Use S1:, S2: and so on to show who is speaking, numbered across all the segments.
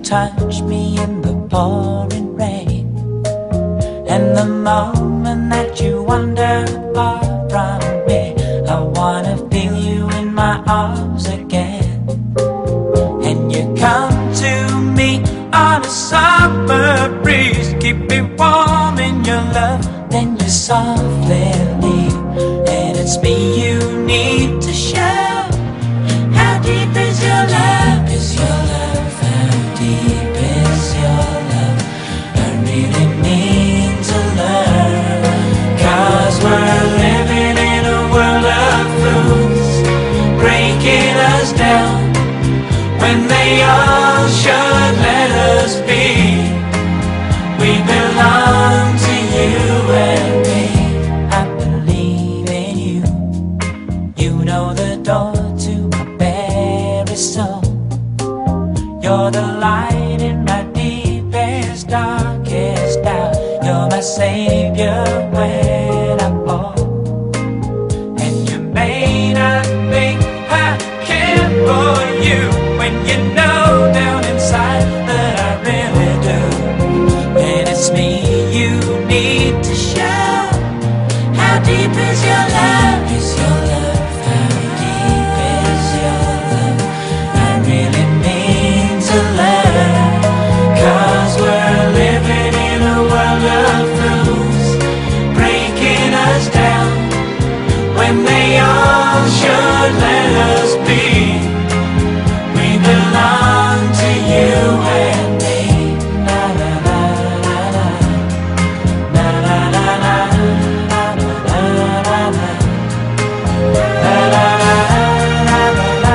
S1: touch me in the pouring rain, and the moment that you wander far from me, I wanna feel you in my arms again. And you come to me on a summer breeze, keep me warm in your love, then you softly leave. And it's me you need to show. How deep is your love? Is your love? How deep is your love? I really need to learn. 'Cause we're living in a world of fools, breaking us down when they all should let us be. We belong to you and me. I believe in you. You know the door to my very soul. You're the light in my deepest, darkest doubt. You're my savior when I fall. And you may not think I care for you, when you know down inside that I really do. And it's me you need to show. How deep is your love? Is your love? How deep is your love? I really need to learn. 'Cause we're living in a world of fools, breaking us down when they all should let us be. We belong to you and me. Na na na na na, na na na na, na na na na na, na na na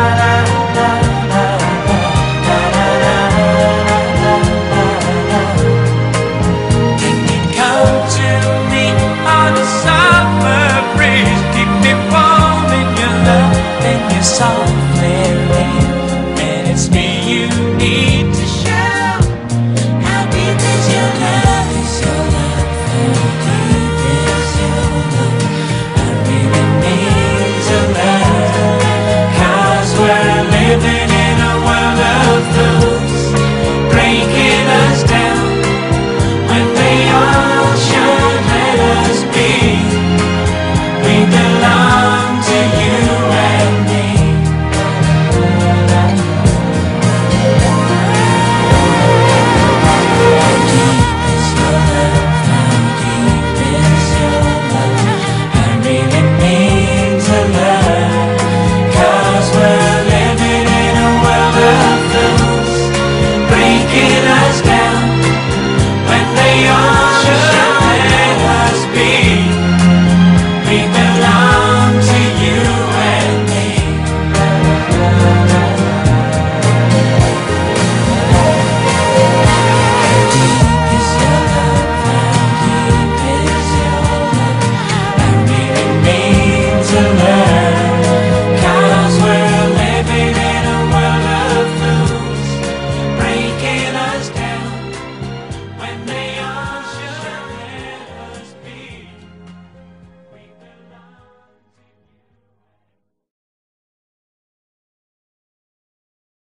S1: na. Can you come to me on a summer breeze, keep me warm in your love, then you softly leave. And it's me you need to show. How deep is your love? Is your love? How deep is your love? I really need to learn. 'Cause we're living in a world of fools, breaking us down when they all should let us be. We belong to you and me. How deep is your love? How deep is your love? I really need to learn. 'Cause we're living in a world of fools, breaking us down when they all should let us be. We belong